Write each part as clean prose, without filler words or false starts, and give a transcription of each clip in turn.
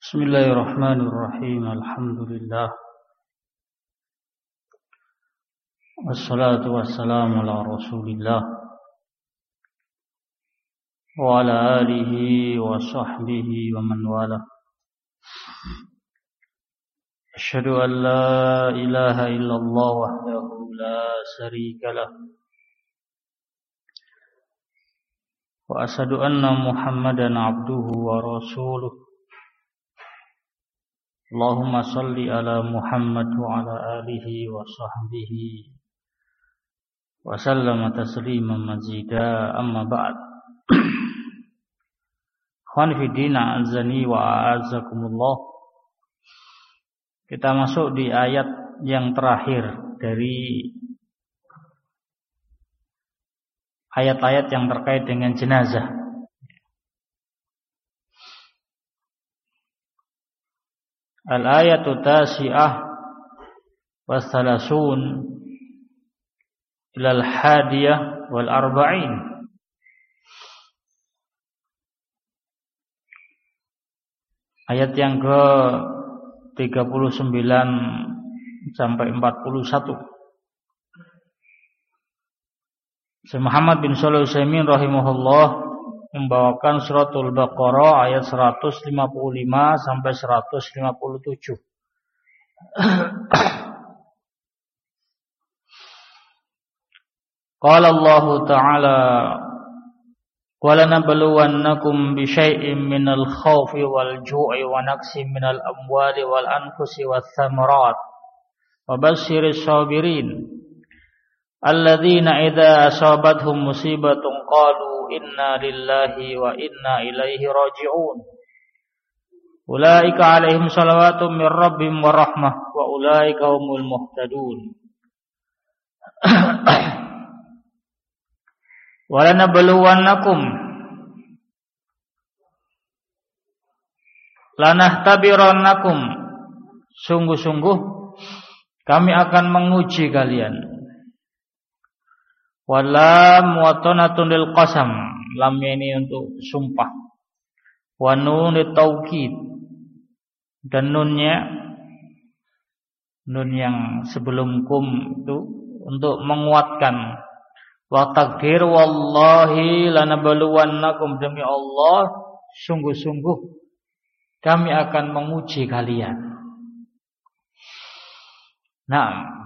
Bismillahirrahmanirrahim. Alhamdulillah. Wassalatu wassalamu ala Rasulillah wa ala alihi wa sahbihi wa man wala. Asyhadu an la ilaha illallah wahdahu la syarika lah. Wa asyhadu anna Muhammadan abduhu wa rasuluh. Allahumma salli ala Muhammad wa ala alihi wa sahbihi wa sallama tasliman mazida, amma ba'd. Ikhwan fi din, a'azzani wa a'azzakumullah. Kita masuk di ayat yang terakhir dari ayat-ayat yang terkait dengan jenazah. Al-ayatu tasi'ah wa thalasun ilal hadiyah wal arba'in. Ayat yang ke 39 sampai 41. Syekh Muhammad bin Shalih Al-Utsaimin rahimahullah membawakan suratul Baqarah ayat 155 sampai 157. Qala Allah Ta'ala wa lanabluwannakum bi syai'in minal khawfi wal ju'i wa naqsin minal amwali wal anfusi wath thamarat wa basyirish sabirin alladzina idza asabathum musibatun qalu inna lillahi wa inna ilaihi raji'un. Ulaika alaihim salawatun min rabbihim wa rahmah wa ulaika humul muhtadun. Wa lanabluwannakum lanahtabirannakum, sungguh-sungguh kami akan menguji kalian. Walam muwatanatun lil qasam, lam ini untuk sumpah. Wa nun taukid, dan nunnya nun yang sebelum kum itu untuk menguatkan. Wa takdir wallahi lanabluwannakum, demi Allah sungguh-sungguh kami akan menguji kalian. Nah,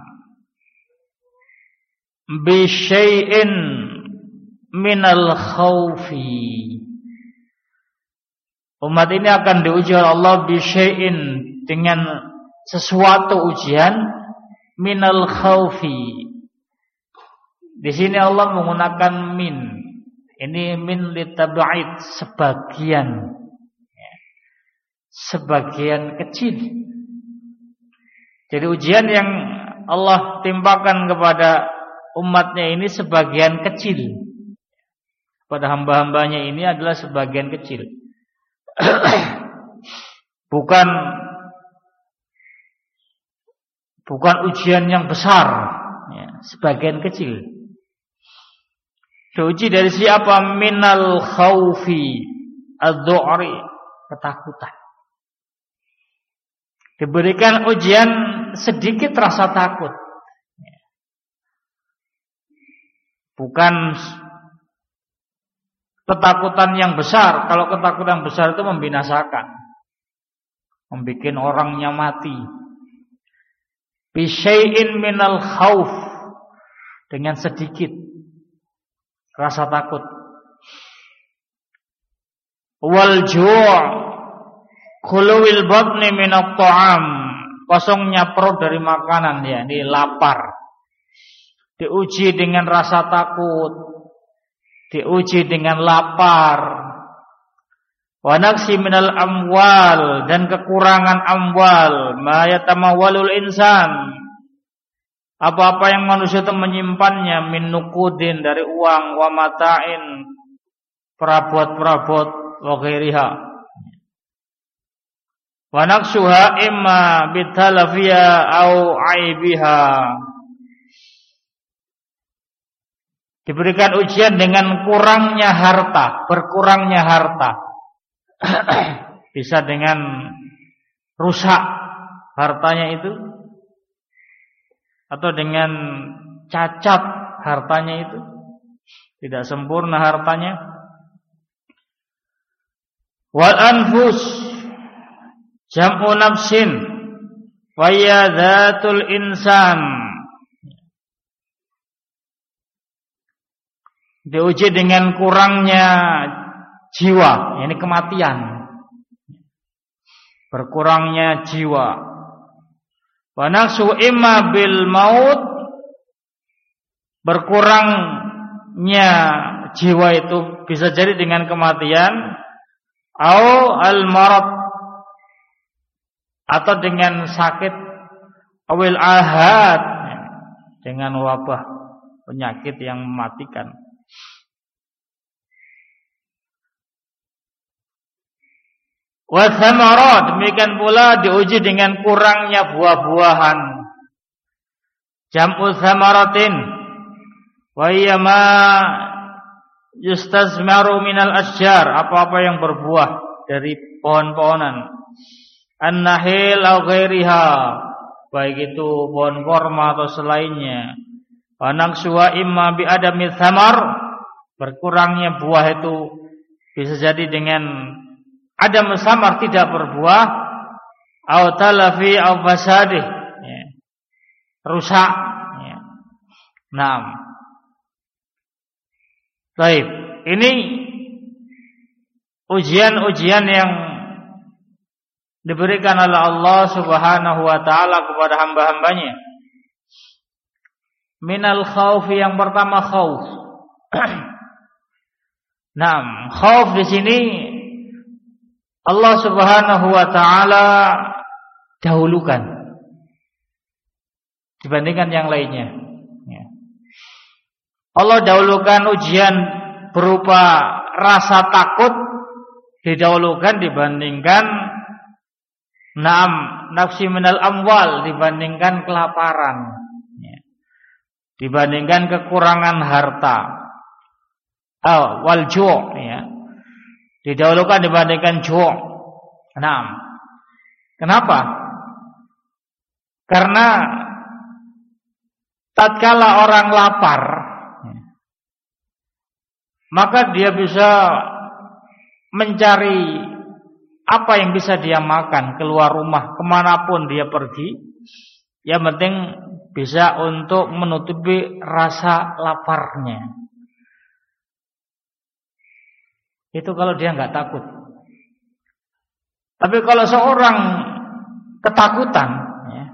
bi syai'in minal khawfi, umat ini akan diuji oleh Allah bi syai'in, dengan sesuatu ujian, minal khawfi. Di sini Allah menggunakan min. Ini min litab'id, sebagian kecil. Jadi ujian yang Allah timpakan kepada umatnya ini sebagian kecil. Pada hamba-hambanya ini adalah sebagian kecil. Bukan ujian yang besar, ya, sebagian kecil. Diuji dari siapa? Minal khawfi ad-du'ri, ketakutan. Diberikan ujian sedikit rasa takut. Bukan ketakutan yang besar. Kalau ketakutan besar itu membinasakan, membikin orangnya mati. Bi syai'in minal khauf, dengan sedikit rasa takut. Wal ju' khuluwil batni minat ta'am, kosongnya perut dari makanan, ya, ini lapar. Diuji dengan rasa takut, diuji dengan lapar. Wa naqsi minal amwal, dan kekurangan amwal, ma yatamawwalul insan, apa-apa yang manusia itu menyimpannya, min nuqudin, dari uang, wa mata'in, perabot-perabot, wa ghairiha. Wa naqsuha imma bitalafiya au aibiha, diberikan ujian dengan kurangnya harta, berkurangnya harta. Bisa dengan rusak hartanya itu, atau dengan cacat hartanya itu, tidak sempurna hartanya. Wal anfus jam'u nafsin wa ya dzatul insan. Diuji dengan kurangnya jiwa, ini kematian. Berkurangnya jiwa. Wa naqsu imma bil maut, berkurangnya jiwa itu bisa jadi dengan kematian, au al marad, atau dengan sakit, awil ahad, dengan wabah penyakit yang mematikan. Wa thamarat, demikian pula diuji dengan kurangnya buah-buahan. Jam'u thamaratin wa hiya ma yustazmaru minal asjar, apa-apa yang berbuah dari pohon-pohonan. An-nahil au ghairiha, baik itu pohon korma atau selainnya. Wa naqsuha imma bi adami thamar, berkurangnya buah itu bisa jadi dengan adam samar, tidak berbuah, au talafi au fasadih, ya, rusak, ya. Naam. Baik, ini ujian-ujian yang diberikan oleh Allah Subhanahu wa taala kepada hamba-hambanya. Minal khaufi, yang pertama khauf. Naam, khauf di sini Allah Subhanahu wa taala dahulukan dibandingkan yang lainnya. Ya. Allah dahulukan ujian berupa rasa takut, didahulukan dibandingkan nafsi minal amwal, dibandingkan kelaparan, ya. Dibandingkan kekurangan harta, wal ju', ya. Didahulukan dibandingkan ju'. Kenapa? Karena tatkala orang lapar, maka dia bisa mencari apa yang bisa dia makan, keluar rumah kemanapun dia pergi, yang penting bisa untuk menutupi rasa laparnya. Itu kalau dia nggak takut. Tapi kalau seorang ketakutan, ya,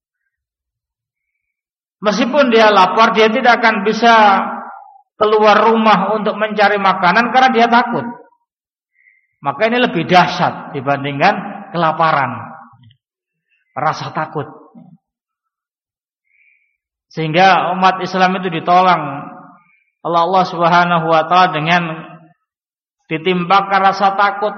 meskipun dia lapar, dia tidak akan bisa keluar rumah untuk mencari makanan karena dia takut. Maka ini lebih dahsyat dibandingkan kelaparan, rasa takut. Sehingga umat Islam itu ditolong oleh Allah Subhanahu wa taala dengan ditimpakan rasa takut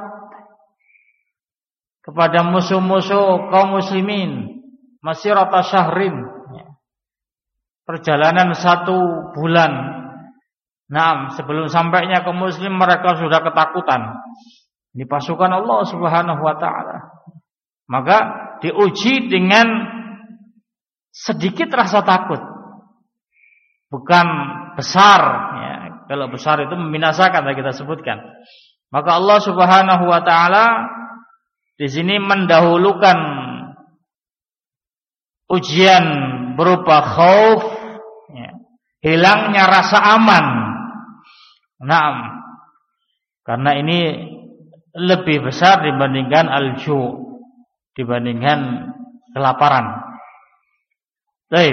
kepada musuh-musuh kaum muslimin masirata syahrin, perjalanan 1 bulan. Sebelum sampainya ke muslim mereka sudah ketakutan. Ini pasukan Allah Subhanahu wa taala. Maka diuji dengan sedikit rasa takut, bukan besar, ya. Kalau besar itu membinasakan, tadi kita sebutkan. Maka Allah Subhanahu wa taala di sini mendahulukan ujian berupa khauf, ya, hilangnya rasa aman. Karena ini lebih besar dibandingkan al-ju', dibandingkan kelaparan. Baik.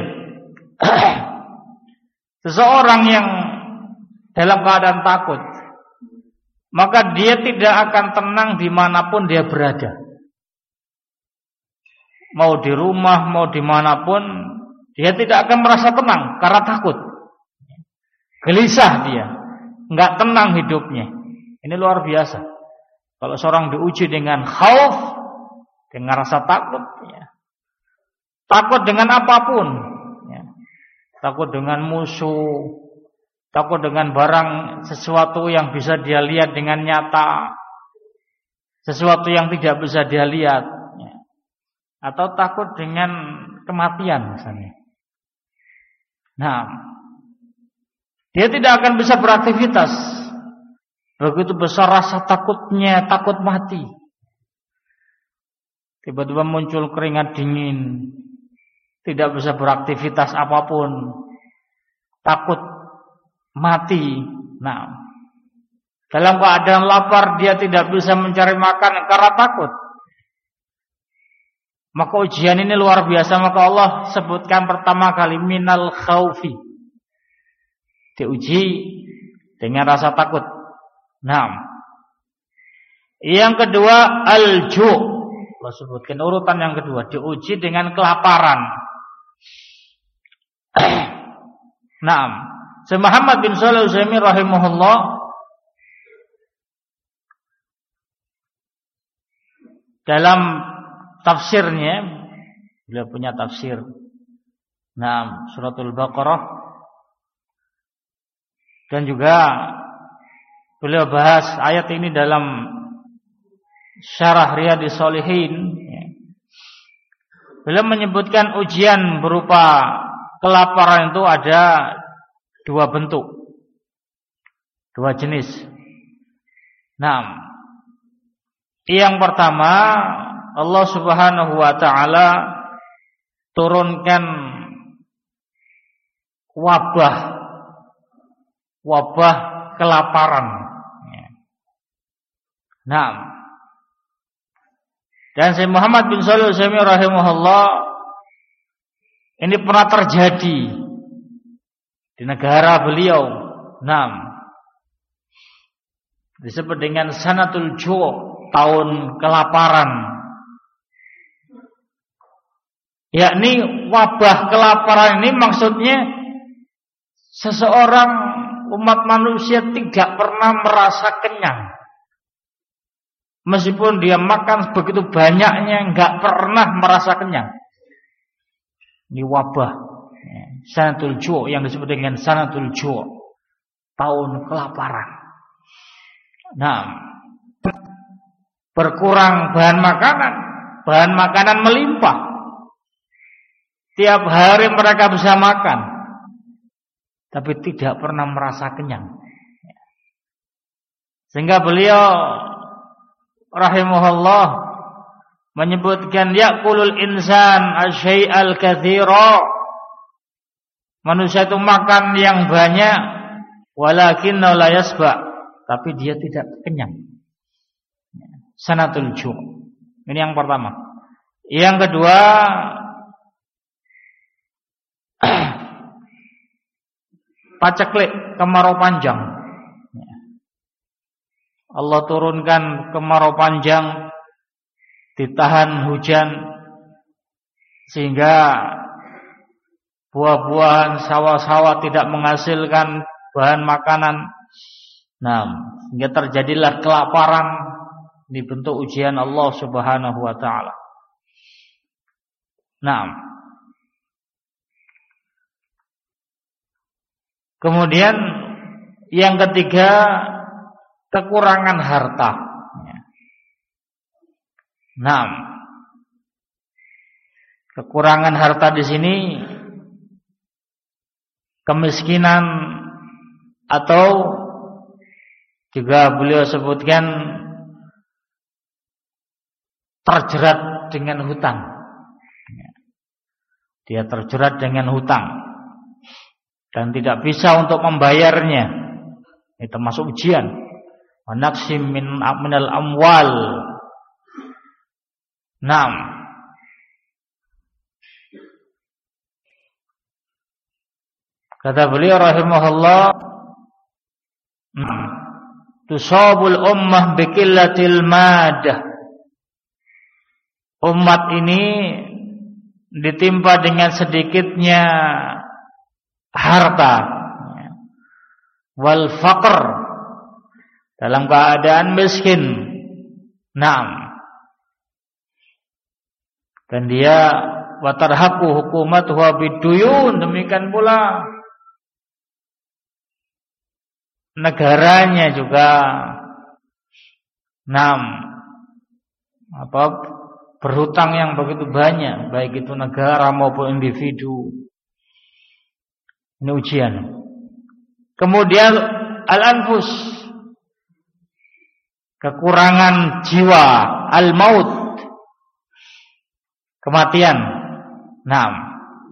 Seseorang yang dalam keadaan takut, maka dia tidak akan tenang dimanapun dia berada. Mau di rumah, mau dimanapun, dia tidak akan merasa tenang karena takut. Gelisah dia, nggak tenang hidupnya. Ini luar biasa. Kalau seorang diuji dengan khauf, dengan rasa takut, ya. Takut dengan apapun, ya. Takut dengan musuh, takut dengan barang, sesuatu yang bisa dia lihat dengan nyata, sesuatu yang tidak bisa dia lihat, ya. atau takut dengan kematian misalnya. Nah, dia tidak akan bisa beraktivitas. Begitu besar rasa takutnya, takut mati. Tiba-tiba muncul keringat dingin, tidak bisa beraktivitas apapun, takut mati. Nah, dalam keadaan lapar dia tidak bisa mencari makan karena takut. Maka ujian ini luar biasa. Maka Allah sebutkan pertama kali minal khaufi, diuji dengan rasa takut. Nah, yang kedua al-ju', Allah sebutkan urutan yang kedua, diuji dengan kelaparan. Nah, Syekh Muhammad bin Shalih Al-Utsaimin rahimahullah dalam tafsirnya, beliau punya tafsir suratul Baqarah, dan juga beliau bahas ayat ini dalam Syarah Riyadhis Shalihin. Beliau menyebutkan ujian berupa kelaparan itu ada dua bentuk, dua jenis. Nah, yang pertama Allah Subhanahu wa taala turunkan wabah kelaparan. Nah, dan Syekh Muhammad bin Shalih Al-Utsaimin rahimahullah, ini pernah terjadi di negara beliau. Nah, disebut dengan sanatul ju', tahun kelaparan. Yakni wabah kelaparan ini maksudnya seseorang umat manusia tidak pernah merasa kenyang. Meskipun dia makan begitu banyaknya, enggak pernah merasa kenyang. Ini wabah sanatul ju', yang disebut dengan sanatul ju', tahun kelaparan. Nah, berkurang bahan makanan melimpah. Tiap hari mereka bisa makan, tapi tidak pernah merasa kenyang. Sehingga beliau rahimahullah menyebutkan ya'kulul insan asyai'al katsira. Manusia itu makan yang banyak, walakinna la yasba, tapi dia tidak kenyang. Sanatul ju'. Ini yang pertama. Yang kedua, paceklik, kemarau panjang. Allah turunkan kemarau panjang, ditahan hujan, sehingga buah-buahan, sawah-sawah tidak menghasilkan bahan makanan. Nah, sehingga terjadilah kelaparan, dibentuk ujian Allah Subhanahu wa taala. Nah, kemudian yang ketiga, kekurangan harta. Nah, kekurangan harta di sini kemiskinan, atau juga beliau sebutkan terjerat dengan hutang. Dia terjerat dengan hutang dan tidak bisa untuk membayarnya. Ini termasuk ujian. Wa naqsim minal amwal. Naam. Kata beliau rahimahullah, tusabul ummah biqillatil madah. Umat ini ditimpa dengan sedikitnya harta, wal faqr, dalam keadaan miskin. Naam. Dan dia watarhaqu hukumatuhu biduyun, demikian pula negaranya juga berhutang yang begitu banyak, baik itu negara maupun individu. Ini ujian. Kemudian al-anfus, kekurangan jiwa, al-maut, kematian. Naam.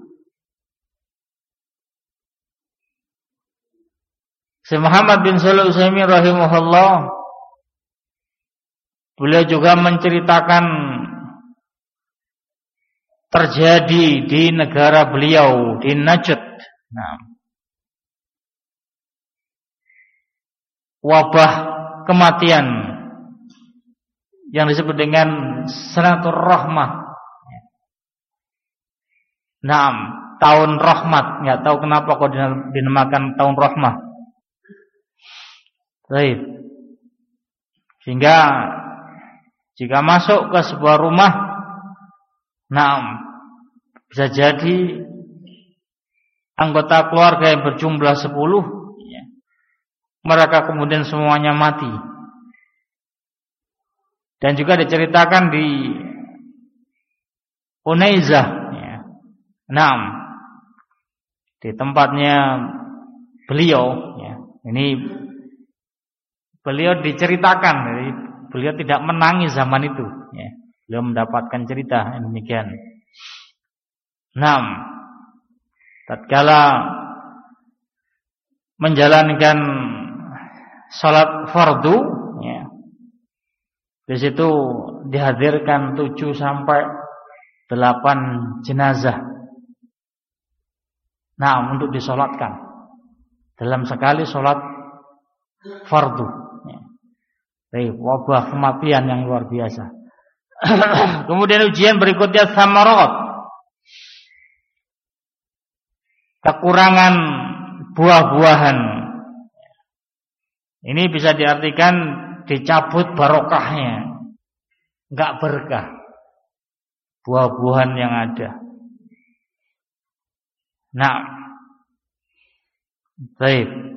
Syekh Muhammad bin Shalih Al-Utsaimin rahimahullah, beliau juga menceritakan terjadi di negara beliau di Najd. Nah, wabah kematian yang disebut dengan Sanatur Rahmah. Naam, tahun rahmat. Enggak tahu kenapa kok dinamakan tahun rahmah. Baik. Sehingga jika masuk ke sebuah rumah, naam, bisa jadi anggota keluarga yang berjumlah 10, ya, mereka kemudian semuanya mati. Dan juga diceritakan di Unaizah, ya, naam, di tempatnya beliau, ya, ini beliau diceritakan, jadi beliau tidak menangis zaman itu, ya. Beliau mendapatkan cerita yang demikian. Naam, tatkala menjalankan salat fardu, ya, di situ dihadirkan 7 sampai 8 jenazah. Nah, untuk disolatkan dalam sekali salat fardu. Wabah kematian yang luar biasa. Kemudian ujian berikutnya samarat, kekurangan buah-buahan. Ini bisa diartikan dicabut barokahnya, enggak berkah buah-buahan yang ada. Nah, baik.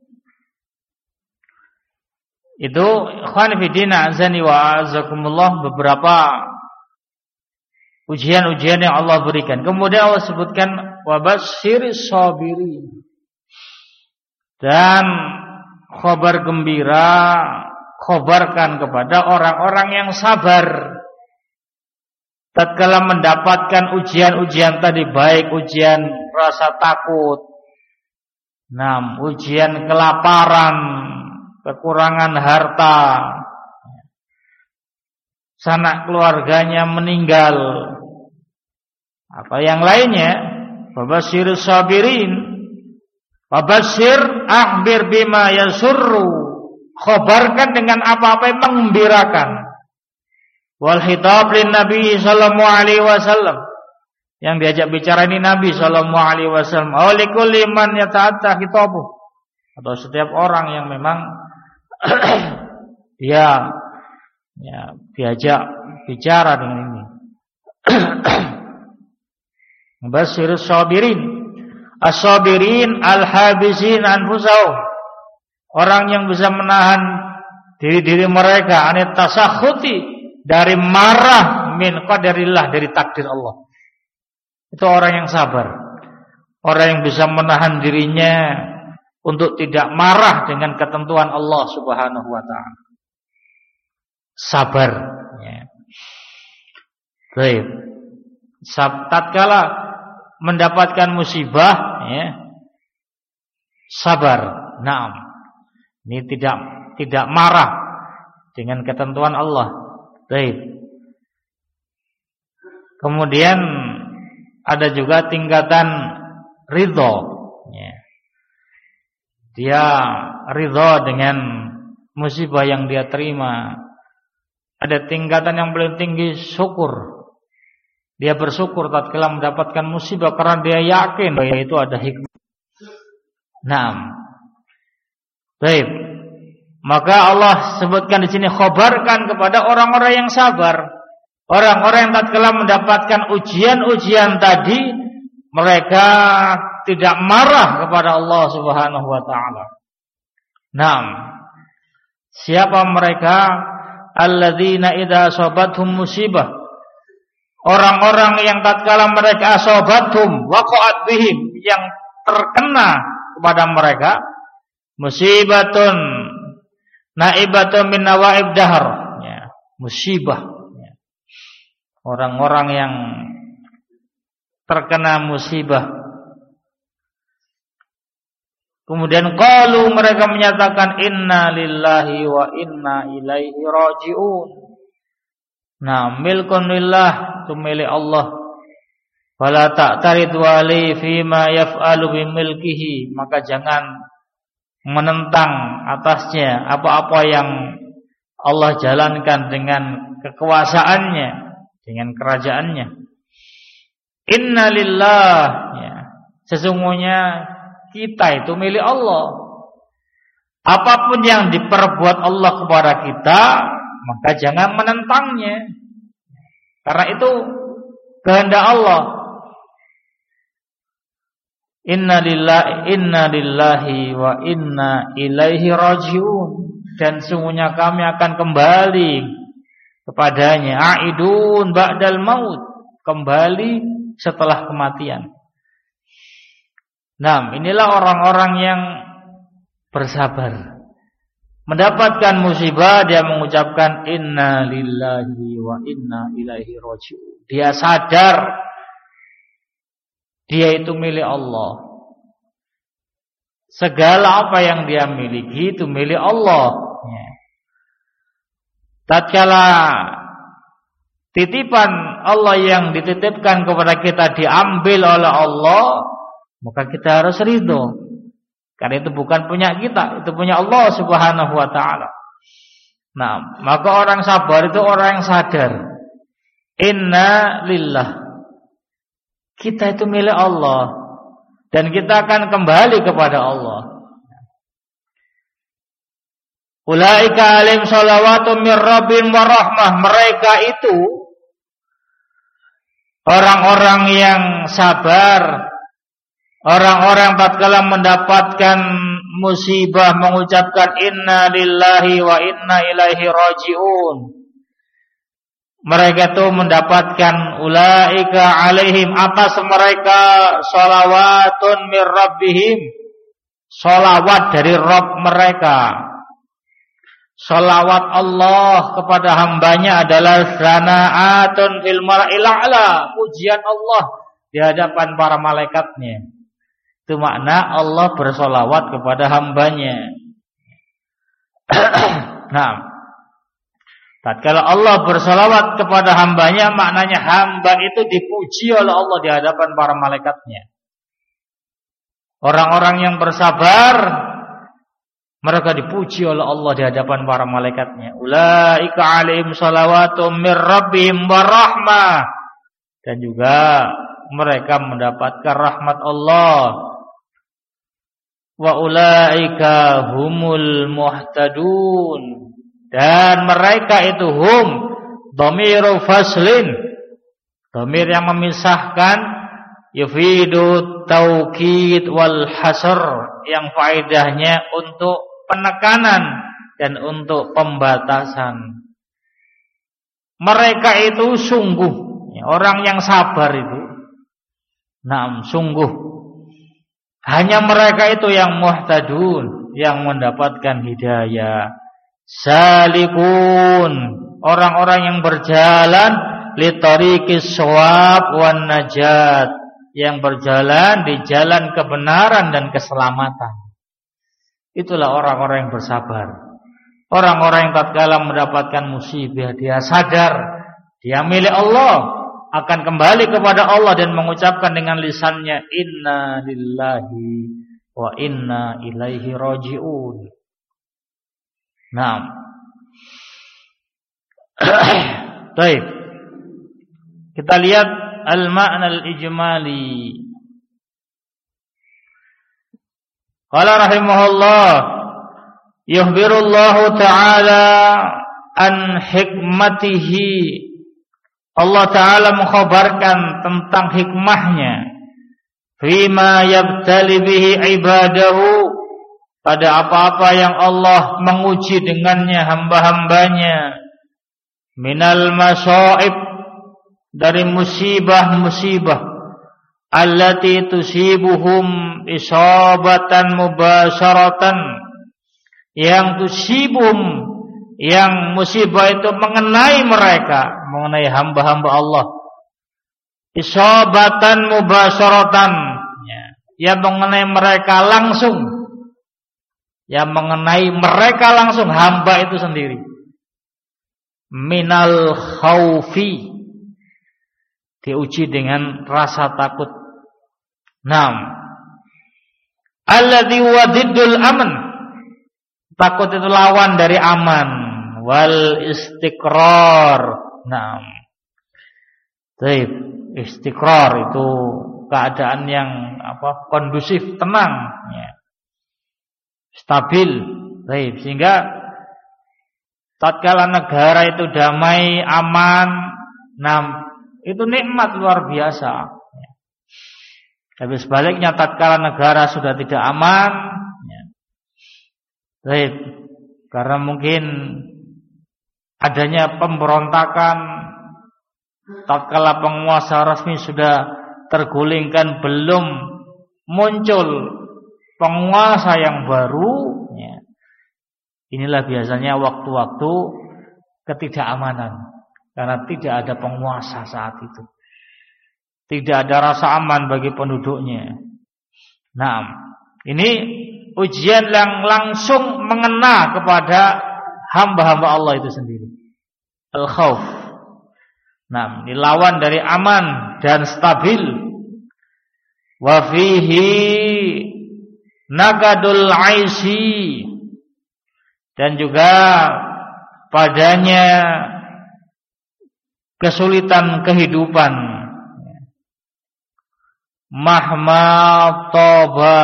Itu ikhwan fillah azani wa azakumullah, beberapa ujian-ujian yang Allah berikan. Kemudian Allah sebutkan wabasyiris sabirin, dan khabar gembira, khabarkan kepada orang-orang yang sabar tatkala mendapatkan ujian-ujian tadi, baik ujian rasa takut, ujian kelaparan, kekurangan harta, sanak keluarganya meninggal, apa yang lainnya. Wabasyir sabirin, wabasyir akhbir bima yasurru, khabarkan dengan apa-apa yang mengembirakan. Wal khitab lin Nabi sallallahu alaihi wasallam, yang diajak bicara ini Nabi sallallahu alaihi wasallam. Likulli man yata'atta khitabuh, atau setiap orang yang memang dia, ya, diajak bicara dengan ini. Basyirus sabirin, as-sabirin al-habisin anfusahum, orang yang bisa menahan diri-diri mereka anit tasakhuti, dari marah min qadarillah, dari takdir Allah. Itu orang yang sabar, orang yang bisa menahan dirinya untuk tidak marah dengan ketentuan Allah Subhanahu wa ta'ala. Sabar, ya. Baik. Tatkala mendapatkan musibah, ya, sabar. Naam. Ini tidak marah dengan ketentuan Allah. Baik. Kemudian ada juga tingkatan ridho, ya. Dia ridha dengan musibah yang dia terima. Ada tingkatan yang paling tinggi, syukur. Dia bersyukur tatkala mendapatkan musibah karena dia yakin bahwa itu ada hikmah. Naam. Baik. Maka Allah sebutkan di sini, khabarkan kepada orang-orang yang sabar. Orang-orang yang tatkala mendapatkan ujian-ujian tadi, mereka tidak marah kepada Allah Subhanahu wa ta'ala. Naam. Siapa mereka? Alladzina idza asabathum musibah, orang-orang yang tatkala mereka asobatum waqa'at bihim, yang terkena kepada mereka musibatun naibatun min nawaib dahr, ya, musibah, ya. Orang-orang yang terkena musibah, kemudian qalu, mereka menyatakan inna lillahi wa inna ilaihi raji'un. Nah, milkun lillah, itu milik Allah. Wala ta'tarid wali fima yaf'alu bimilkihi, maka jangan menentang atasnya apa-apa yang Allah jalankan dengan kekuasaannya, dengan kerajaannya. Inna lillah, ya, sesungguhnya kita itu milik Allah. Apapun yang diperbuat Allah kepada kita, maka jangan menentangnya, karena itu kehendak Allah. Inna lillahi wa inna ilaihi raji'un, dan sungguhnya kami akan kembali kepadanya. Aidun ba'dal maut, kembali setelah kematian. Nah, inilah orang-orang yang bersabar. Mendapatkan musibah, dia mengucapkan inna lillahi wa inna ilaihi raji'un. Dia sadar dia itu milik Allah. Segala apa yang dia miliki itu milik Allah. Tatkala titipan Allah yang dititipkan kepada kita diambil oleh Allah, maka kita harus ridho. Karena itu bukan punya kita, itu punya Allah Subhanahu wa ta'ala. Nah, maka orang sabar itu orang yang sadar. Inna lillah, kita itu milik Allah, dan kita akan kembali kepada Allah. Ulaika alim salawatu mir rabbim wa rahmah, mereka itu orang-orang yang sabar, orang-orang tatkala mendapatkan musibah mengucapkan inna lillahi wa inna ilaihi raji'un. Mereka itu mendapatkan ulaika alaihim, atas mereka sholawatun mir rabbihim, sholawat dari Rabb mereka. Sholawat Allah kepada hambanya adalah sana'atun fil mala'il a'la, pujian Allah di hadapan para malaikatnya. Itu makna Allah bersolawat kepada hambanya. Nah, tatkala Allah bersolawat kepada hambanya, maknanya hamba itu dipuji oleh Allah di hadapan para malaikatnya. Orang-orang yang bersabar, mereka dipuji oleh Allah di hadapan para malaikatnya. Ulaika alaihim salawatum mir rabbihim wa rahmah, dan juga mereka mendapatkan rahmat Allah. Wa ulaika humul muhtadun, dan mereka itu hum dhamiru faslin, dhamir yang memisahkan, yufidu taukid wal hasr, yang faedahnya untuk penekanan dan untuk pembatasan. Mereka itu sungguh, orang yang sabar itu, nah, sungguh hanya mereka itu yang muhtadun, yang mendapatkan hidayah. Salikun, orang-orang yang berjalan li tariqis shawab wan najat, yang berjalan di jalan kebenaran dan keselamatan. Itulah orang-orang yang bersabar. Orang-orang yang tatkala mendapatkan musibah, dia sadar dia milik Allah, akan kembali kepada Allah dan mengucapkan dengan lisannya inna lillahi wa inna ilaihi raji'un. Nah, baik. Kita lihat al-ma'na al-ijmali. Qala rahimahullah, yukhbirullahu ta'ala an hikmatihi. Allah Ta'ala mengkhabarkan tentang hikmahnya, fima yabtali bihi ibadahu, pada apa-apa yang Allah menguji dengannya hamba-hambanya, minal masaib, dari musibah-musibah allati tusibuhum isabatan mubasyaratan, yang tusibuhum, yang musibah itu mengenai mereka, mengenai hamba-hamba Allah, isabatan mubasyaratan, yang mengenai mereka langsung, yang mengenai mereka langsung, hamba itu sendiri. Minal khaufi, diuji dengan rasa takut. Alladzi wadiddul aman, takut itu lawan dari aman. Wal istiqrar. Baik, istiqrar itu keadaan yang kondusif, tenang, stabil. Baik, sehingga tatkala negara itu damai, aman, itu nikmat luar biasa. Tapi sebaliknya tatkala negara sudah tidak aman, baik, karena mungkin adanya pemberontakan, tatkala penguasa resmi sudah tergulingkan, belum muncul penguasa yang baru, inilah biasanya waktu-waktu ketidakamanan, karena tidak ada penguasa saat itu, tidak ada rasa aman bagi penduduknya. Ini ujian yang langsung mengena kepada hamba-hamba Allah itu sendiri. Al-khauf. Dilawan dari aman dan stabil. Wa fihi nagadul aisi, dan juga padanya kesulitan kehidupan. Mahma toba,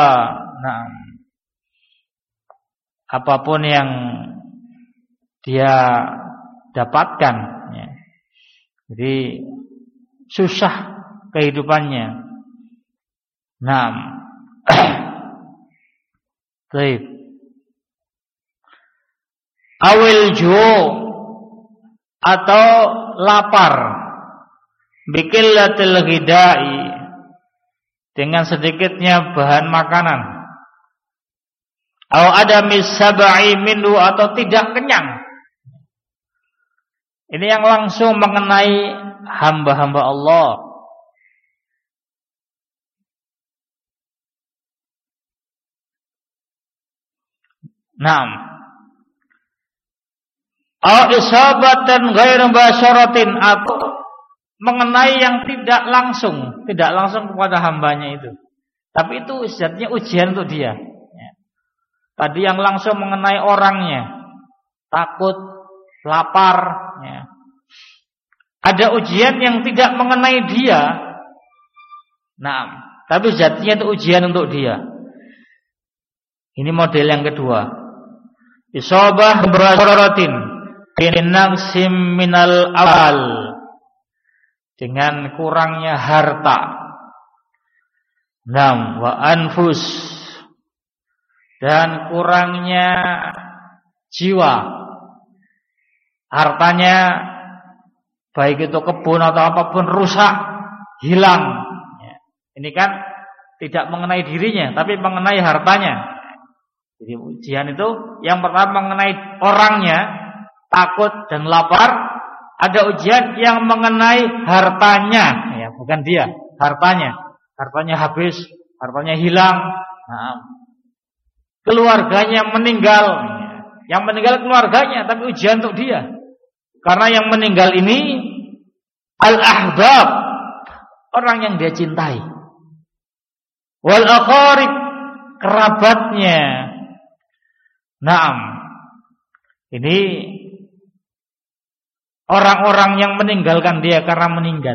apapun yang dia dapatkan, jadi susah kehidupannya. Baik. Awil ju', atau lapar, biqillatil ghidai, dengan sedikitnya bahan makanan. Aw adamis sab'i minhu, atau tidak kenyang. Ini yang langsung mengenai hamba-hamba Allah. Aw isabatan ghairu basyaratin, atau mengenai yang tidak langsung kepada hambanya itu. Tapi itu sejatinya ujian untuk dia. Tadi yang langsung mengenai orangnya, takut, lapar. Ada ujian yang tidak mengenai dia. Tapi sejatinya itu ujian untuk dia. Ini model yang kedua. Isabah basyaratin binaqsim minal awal, dengan kurangnya harta. Wa anfus, dan kurangnya jiwa. Hartanya, baik itu kebun atau apapun, rusak, hilang. Ini kan tidak mengenai dirinya, tapi mengenai hartanya. Jadi ujian itu yang pertama mengenai orangnya, takut dan lapar. Ada ujian yang mengenai hartanya, bukan dia, hartanya habis, hartanya hilang. Keluarganya meninggal, yang meninggal keluarganya, tapi ujian untuk dia, karena yang meninggal ini al-ahbab, orang yang dia cintai, wal aqarib, kerabatnya. Ini orang-orang yang meninggalkan dia karena meninggal.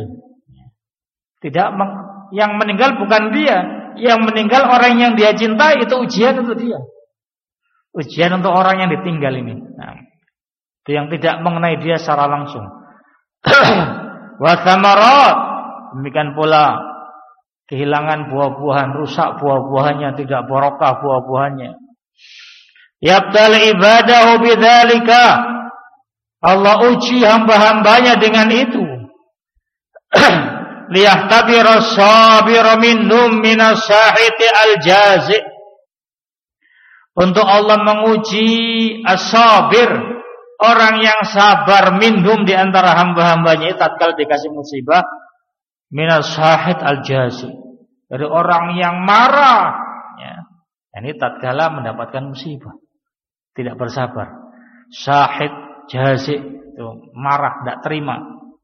Yang meninggal bukan dia, yang meninggal orang yang dia cintai, itu ujian untuk dia. Ujian untuk orang yang ditinggal ini. Itu yang tidak mengenai dia secara langsung. Wa thamarat, demikian pula kehilangan buah-buahan, rusak buah-buahannya, tidak barokah buah-buahannya. Yabtali ibadahu bidzalika, Allah uji hamba-hambanya dengan itu. liyahtabira as-sabira minhum minas sahiti al-jazi'. Untuk Allah menguji as-sabir, orang yang sabar, minhum di antara hamba-hambanya tatkala dikasih musibah, minas sahit al-jazi', dari orang yang marah, ya. Ini tatkala mendapatkan musibah, tidak bersabar. Sahit jazi' itu marah, tidak terima.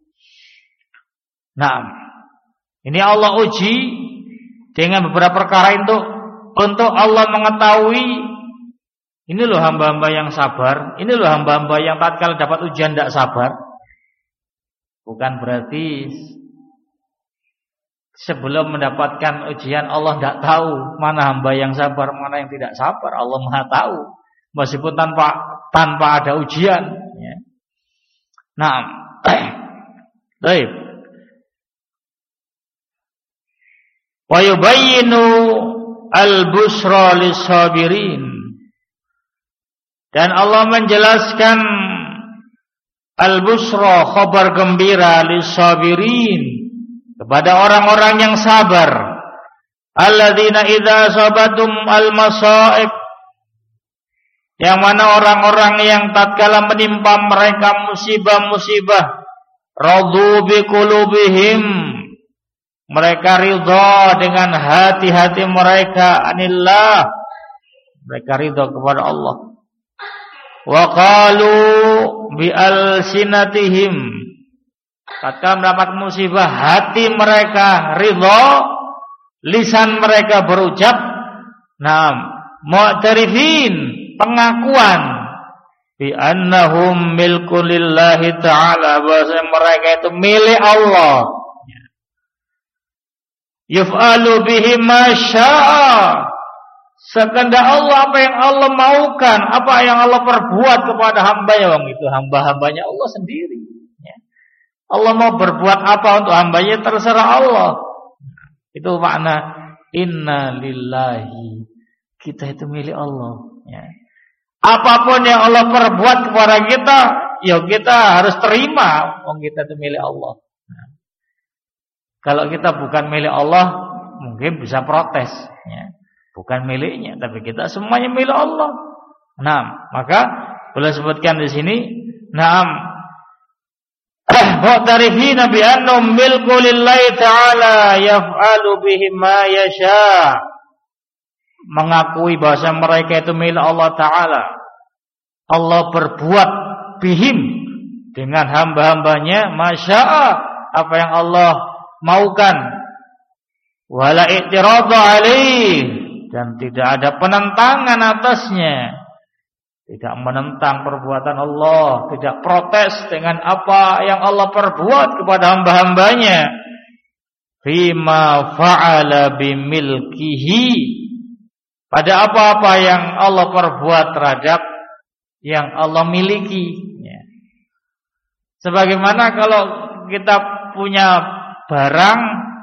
Nah, ini Allah uji dengan beberapa perkara itu untuk Allah mengetahui, ini loh hamba-hamba yang sabar, ini loh hamba-hamba yang tatkala dapat ujian tidak sabar. Bukan berarti sebelum mendapatkan ujian Allah tidak tahu mana hamba yang sabar, mana yang tidak sabar. Allah Maha tahu, meskipun tanpa ada ujian, ya. Nah, baik. Wa yubayyinu al-busra lis-sabirin. Dan Allah menjelaskan al-busra, khabar gembira, lis-sabirin, kepada orang-orang yang sabar. Alladzina idza sabatum al-masa'ib, yang mana orang-orang yang tatkala menimpa mereka musibah-musibah, radu bi qulubihim, mereka ridha dengan hati-hati mereka anillah, mereka ridha kepada Allah. Wa qalu bi alsinatihim, tatkala mendapat musibah hati mereka ridha, lisan mereka berucap mu'tarifin, pengakuan bi annahum milkul lillahi ta'ala, bahwa mereka itu milik Allah. Yuf'alu bihi ma syaa, sekehendak Allah, apa yang Allah maukan, apa yang Allah perbuat kepada hamba-Nya, itu hamba-hambanya Allah sendiri, ya. Allah mau berbuat apa untuk hambanya terserah Allah. Itu makna inna lillahi, kita itu milik Allah, ya. Apapun yang Allah perbuat kepada kita, ya kita harus terima, kita itu milik Allah. Nah, kalau kita bukan milik Allah, mungkin bisa protes, ya. Bukan miliknya, tapi kita semuanya milik Allah. Nah, maka boleh sebutkan di sini, mu'tarifina bi annahum milku lillahi ta'ala yaf'alu bihi ma yasha, mengakui bahwa mereka itu milik Allah Ta'ala. Allah berbuat bihim, dengan hamba-hambanya, masya'a, apa yang Allah maukan, wala i'tiradu alaih, dan tidak ada penentangan atasnya, tidak menentang perbuatan Allah, tidak protes dengan apa yang Allah perbuat kepada hamba-hambanya. Fima fa'ala bimilkihi, pada apa-apa yang Allah perbuat terhadap yang Allah miliki, ya. Sebagaimana kalau kita punya barang,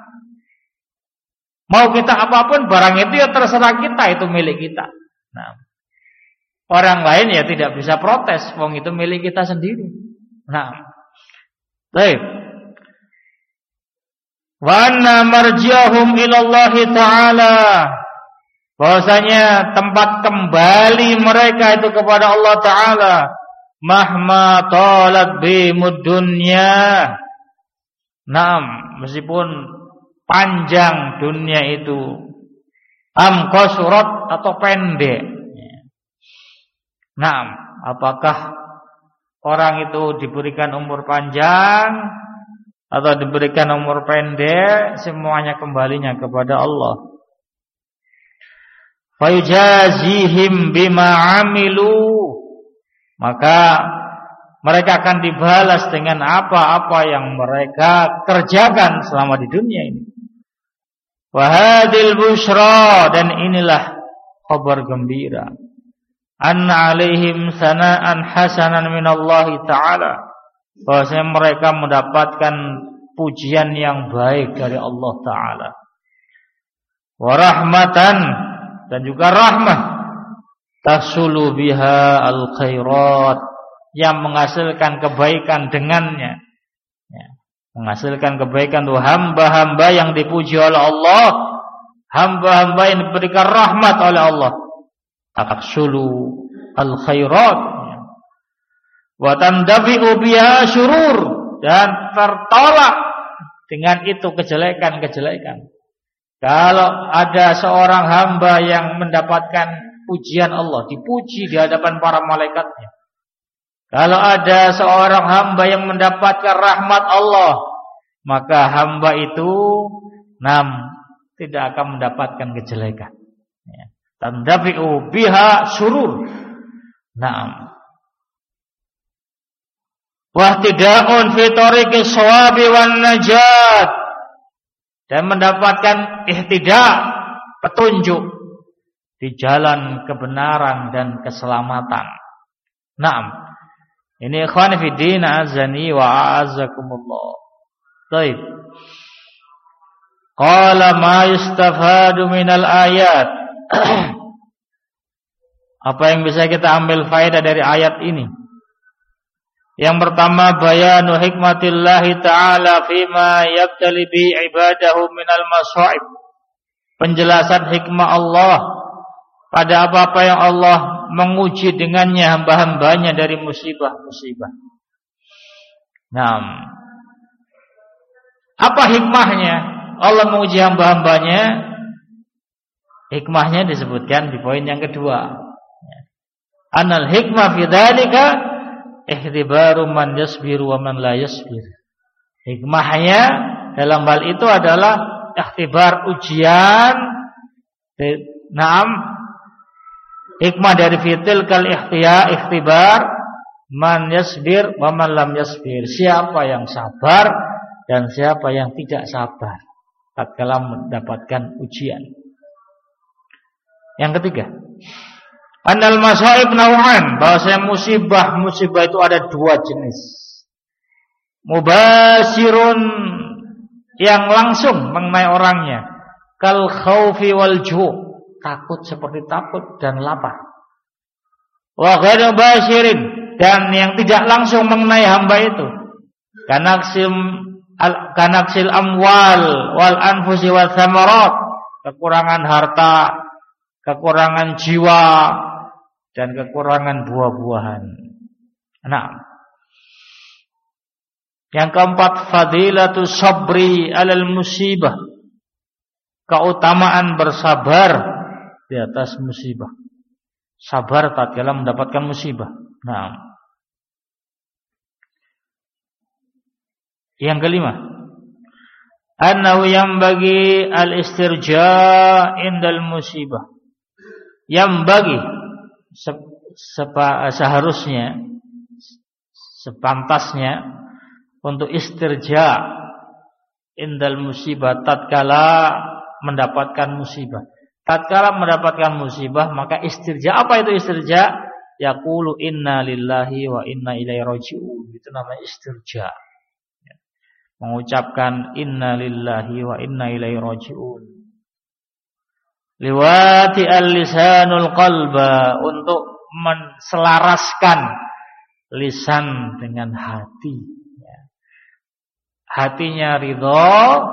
mau kita apapun barang itu ya terserah kita, itu milik kita. Nah, orang lain ya tidak bisa protes, wong itu milik kita sendiri. Nah, baik. Wa anna marji'ahum ilallahi ta'ala, bahwasanya tempat kembali mereka itu kepada Allah Ta'ala. Mahma talat bimud dunya, naam, meskipun panjang dunia itu, am qasrat, atau pendek. Naam, apakah orang itu diberikan umur panjang atau diberikan umur pendek, semuanya kembalinya kepada Allah. Fayujazihim bima amilu, maka mereka akan dibalas dengan apa-apa yang mereka kerjakan selama di dunia ini. Wahadil busyra, dan inilah kabar gembira. Anna alaihim sana'an hasanan minallahi ta'ala, bahwasanya mereka mendapatkan pujian yang baik dari Allah Ta'ala. Warahmatan, dan juga rahmah, tahsulu biha al-khairat, yang menghasilkan kebaikan dengannya, ya. menghasilkan kebaikan itu hamba-hamba yang dipuji oleh Allah, hamba-hamba yang diberikan rahmat oleh Allah. Taksulu al-khairat wa tandafi'u biha syurur, dan tertolak dengan itu kejelekan-kejelekan. Kalau ada seorang hamba yang mendapatkan pujian Allah, dipuji di hadapan para malaikatnya. Kalau ada seorang hamba yang mendapatkan rahmat Allah, maka hamba itu tidak akan mendapatkan kejelekan. Tandafi'u biha surur. Wahtida'un fi tariqis shawabi wan najat, dan mendapatkan ihtidah, petunjuk di jalan kebenaran dan keselamatan. Ini ikhwan fi din azani wa a'azzakumullah. Baik. Qala ma yustafadu minal ayat. Apa yang bisa kita ambil faedah dari ayat ini? Yang pertama, bayanu hikmatillahi ta'ala fima yabtali bi ibadahu minal masa'ib. Penjelasan hikmah Allah pada apa-apa yang Allah menguji dengannya hamba-hambanya dari musibah-musibah. Apa hikmahnya Allah menguji hamba-hambanya? Hikmahnya disebutkan di poin yang kedua. Anal hikmah fi dzalika ihtibaru man yasbiru wa man la yasbir. Hikmahnya dalam hal itu adalah ikhtibar, ujian. Hikmah dari fitil kal ikhtibar man yasbir wa man lam yasbir. Siapa yang sabar dan siapa yang tidak sabar tatkala mendapatkan ujian. Yang ketiga, annal masaib nau'an, bahwasanya musibah itu ada dua jenis. Mubasirun, yang langsung mengenai orangnya, kal khaufi wal ju', takut seperti takut dan lapar. Wa ghairu basirin, dan yang tidak langsung mengenai hamba itu, kanaksil amwal wal anfusi wal thamarat, kekurangan harta, kekurangan jiwa, dan kekurangan buah-buahan. Yang keempat, fadilatus sabri alal musibah, keutamaan bersabar di atas musibah. Sabar tatkala mendapatkan musibah. Yang kelima, annahu yanbaghi al-istirja' indal musibah. Yang bagi seharusnya, sepantasnya untuk istirja indal musibah, tatkala mendapatkan musibah. Tatkala mendapatkan musibah, maka istirja. Apa itu istirja? Yaqulu inna lillahi wa inna ilaihi raji'un. Itu namanya istirja. Mengucapkan inna lillahi wa inna ilaihi raji'un. Liwati al-lisanul qalba, untuk menselaraskan lisan dengan hati. Hatinya ridho,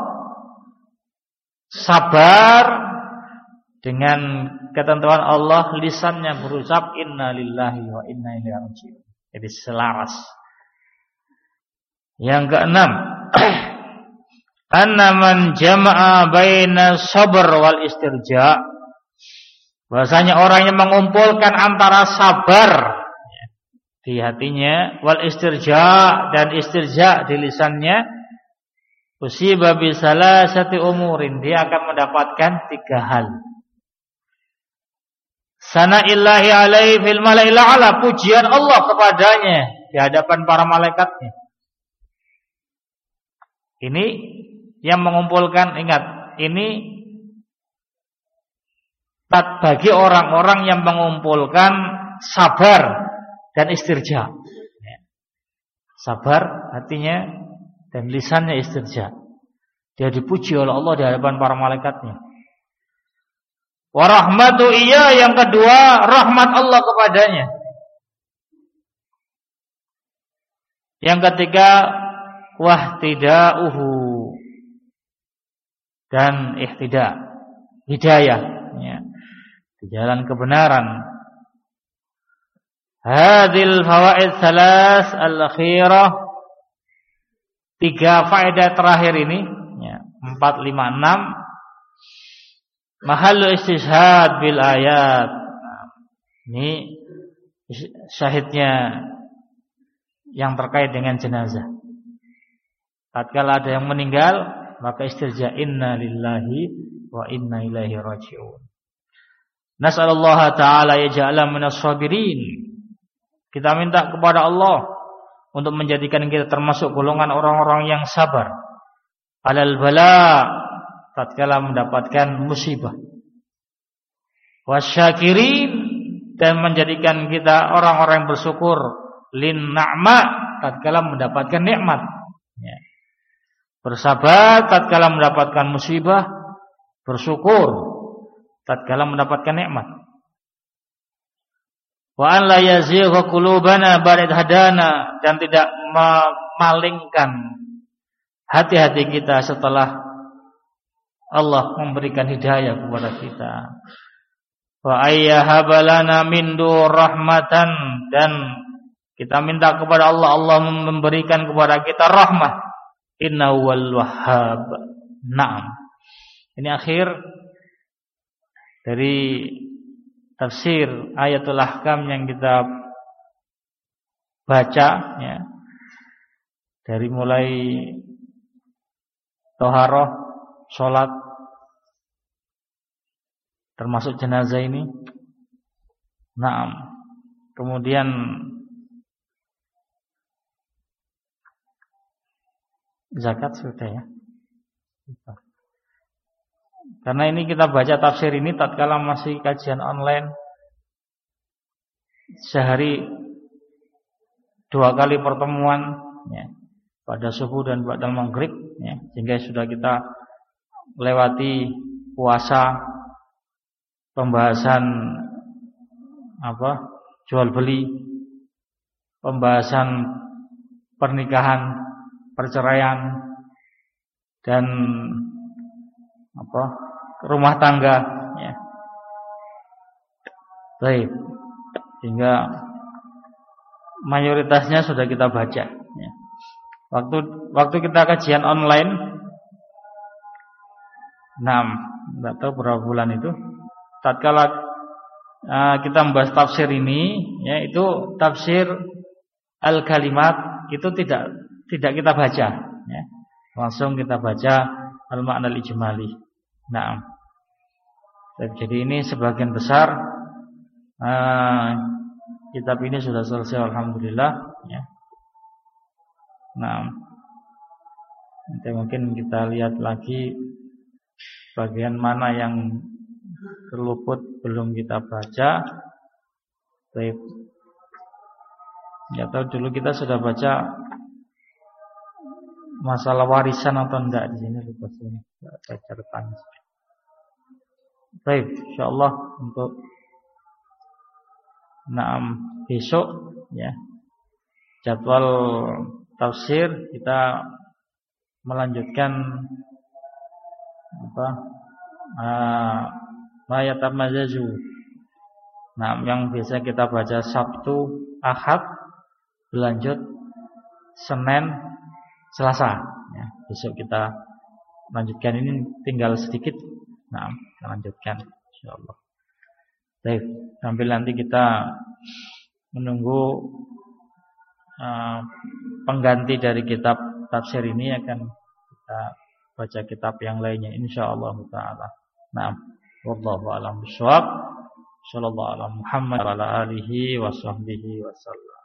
sabar dengan ketentuan Allah, lisannya berucap inna lillahi wa inna ilaihi raji'un. Jadi selaras. Yang keenam, anna man jama'a baina sabr wal istirja, bahasanya orang yang mengumpulkan antara sabar di hatinya wal istirja, dan istirja di lisannya, usiba bi salasati umurin, dia akan mendapatkan 3 hal. Sana'illahi alaihi fil mala'il a'la, pujian Allah kepadanya di hadapan para malaikatnya. Ini yang mengumpulkan, ingat, ini bagi orang-orang yang mengumpulkan sabar dan istirja. Sabar hatinya dan lisannya istirja. Dia dipuji oleh Allah di hadapan para malaikatnya. Wa rahmatu iya, yang kedua, rahmat Allah kepadanya. Yang ketiga, wahtida'uhu, dan hidayah ya, di jalan kebenaran. Hadhil fawaid salas al-akhirah, 3 faedah terakhir ini ya, 4, 5, 6 mahallu istishhad bil ayat. Ini syahidnya yang terkait dengan jenazah. Tatkala ada yang meninggal, maka istirja inna lillahi wa inna ilaihi raji'un. Nas'alullaha ta'ala yaj'ala minas sabirin. Kita minta kepada Allah untuk menjadikan kita termasuk golongan orang-orang yang sabar alal bala, tatkala mendapatkan musibah. Wasyakirin, dan menjadikan kita orang-orang yang bersyukur lin na'ma, tatkala mendapatkan nikmat ya. Bersabar tatkala mendapatkan musibah, bersyukur tatkala mendapatkan nikmat. Wa an la yazigha qulubana ba'da hadana, dan tidak memalingkan hati-hati kita setelah Allah memberikan hidayah kepada kita. Wa ayyahabalana min dur rahmatan, dan kita minta kepada Allah, Allah memberikan kepada kita rahmah. Innahu wal wahhab. Naam. Ini akhir dari tafsir Ayatul Ahkam yang kita baca ya, dari mulai taharah, salat, termasuk jenazah ini. Naam. Kemudian zakat sudah ya. Karena ini kita baca tafsir ini tatkala masih kajian online, sehari 2 kali pertemuan ya, pada subuh dan ba'dal maghrib ya, sehingga sudah kita lewati puasa, pembahasan jual beli, pembahasan pernikahan, perceraian, dan rumah tangga ya. Baik, sehingga mayoritasnya sudah kita baca ya. Waktu kita kajian online, enggak tahu berapa bulan itu, tatkala kita membahas tafsir ini ya, itu tafsir al-kalimat itu tidak kita baca ya. Langsung kita baca al-ma'na al-ijmali. Nah, jadi ini sebagian besar kitab ini sudah selesai alhamdulillah ya. Nah, nanti mungkin kita lihat lagi bagian mana yang terluput belum kita baca. Baik. Ya, tahu dulu kita sudah baca masalah warisan atau enggak di sini, lupa sini. Saya catatan. Baik, insyaallah untuk besok ya, jadwal tafsir kita melanjutkan ayat Tamazazu. Yang biasa kita baca Sabtu, Ahad, berlanjut Senin, Selasa ya. Besok kita lanjutkan, ini tinggal sedikit. Kita lanjutkan insyaallah. Baik, sambil nanti kita menunggu pengganti dari kitab tafsir ini, akan kita baca kitab yang lainnya insyaallah taala. Wallahu a'lam bishawab. Sallallahu ala Muhammad wa ala alihi wa sahbihi wa sallam.